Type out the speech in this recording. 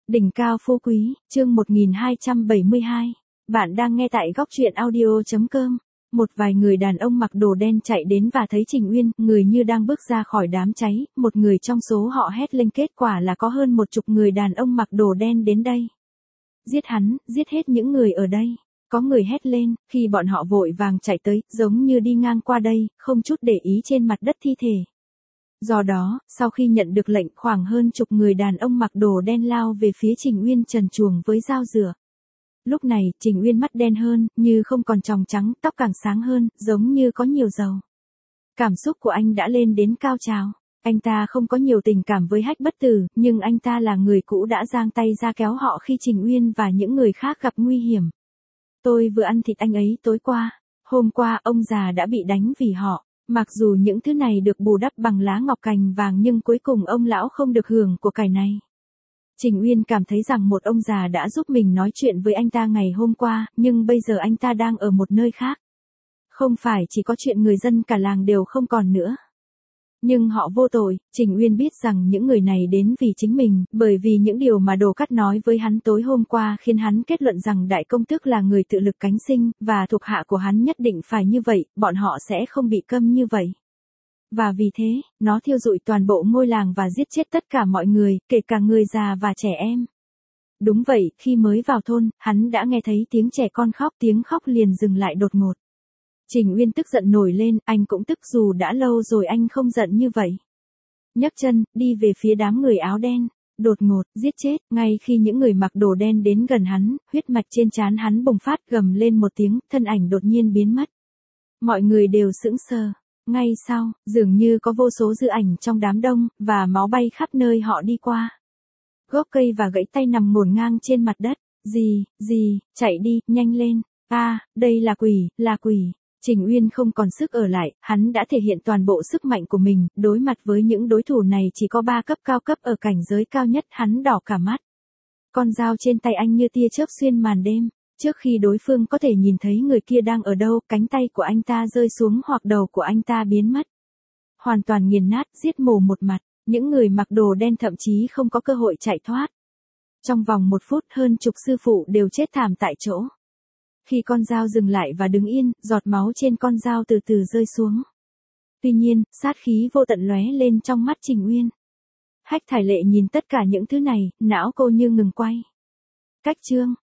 Đỉnh cao phú quý, chương 1272. Bạn đang nghe tại góc truyện audio.com. Một vài người đàn ông mặc đồ đen chạy đến và thấy Trình Uyên, người như đang bước ra khỏi đám cháy, một người trong số họ hét lên, kết quả là có hơn 10 người đàn ông mặc đồ đen đến đây. Giết hắn, giết hết những người ở đây. Có người hét lên, khi bọn họ vội vàng chạy tới, giống như đi ngang qua đây, không chút để ý trên mặt đất thi thể. Do đó, sau khi nhận được lệnh, khoảng hơn 10 người đàn ông mặc đồ đen lao về phía Trình Uyên trần truồng với dao rửa. Lúc này, Trình Uyên mắt đen hơn, như không còn tròng trắng, tóc càng sáng hơn, giống như có nhiều dầu. Cảm xúc của anh đã lên đến cao trào. Anh ta không có nhiều tình cảm với Hách Bất Tử, nhưng anh ta là người cũ đã giang tay ra kéo họ khi Trình Uyên và những người khác gặp nguy hiểm. Tôi vừa ăn thịt anh ấy tối qua. Hôm qua ông già đã bị đánh vì họ. Mặc dù những thứ này được bù đắp bằng lá ngọc cành vàng nhưng cuối cùng ông lão không được hưởng của cải này. Trình Uyên cảm thấy rằng một ông già đã giúp mình nói chuyện với anh ta ngày hôm qua, nhưng bây giờ anh ta đang ở một nơi khác. Không phải chỉ có chuyện người dân cả làng đều không còn nữa. Nhưng họ vô tội, Trình Uyên biết rằng những người này đến vì chính mình, bởi vì những điều mà Đồ Cát nói với hắn tối hôm qua khiến hắn kết luận rằng Đại Công Tước là người tự lực cánh sinh, và thuộc hạ của hắn nhất định phải như vậy, bọn họ sẽ không bị câm như vậy. Và vì thế, nó thiêu rụi toàn bộ ngôi làng và giết chết tất cả mọi người, kể cả người già và trẻ em. Đúng vậy, khi mới vào thôn, hắn đã nghe thấy tiếng trẻ con khóc, tiếng khóc liền dừng lại đột ngột. Trình Uyên tức giận nổi lên, anh cũng tức dù đã lâu rồi anh không giận như vậy. Nhấc chân, đi về phía đám người áo đen, đột ngột, giết chết, ngay khi những người mặc đồ đen đến gần hắn, huyết mạch trên trán hắn bùng phát, gầm lên một tiếng, thân ảnh đột nhiên biến mất. Mọi người đều sững sờ. Ngay sau, dường như có vô số dư ảnh trong đám đông, và máu bay khắp nơi họ đi qua. Gốc cây và gãy tay nằm ngổn ngang trên mặt đất. Gì, chạy đi, nhanh lên. Đây là quỷ, là quỷ. Trình Uyên không còn sức ở lại, hắn đã thể hiện toàn bộ sức mạnh của mình, đối mặt với những đối thủ này chỉ có 3 cấp cao cấp ở cảnh giới cao nhất, hắn đỏ cả mắt. Con dao trên tay anh như tia chớp xuyên màn đêm. Trước khi đối phương có thể nhìn thấy người kia đang ở đâu, cánh tay của anh ta rơi xuống hoặc đầu của anh ta biến mất. Hoàn toàn nghiền nát, giết mổ một mặt, những người mặc đồ đen thậm chí không có cơ hội chạy thoát. Trong vòng 1 phút hơn 10 sư phụ đều chết thảm tại chỗ. Khi con dao dừng lại và đứng yên, giọt máu trên con dao từ từ rơi xuống. Tuy nhiên, sát khí vô tận lóe lên trong mắt Trình Uyên. Hách Thải Lệ nhìn tất cả những thứ này, não cô như ngừng quay. Cách chương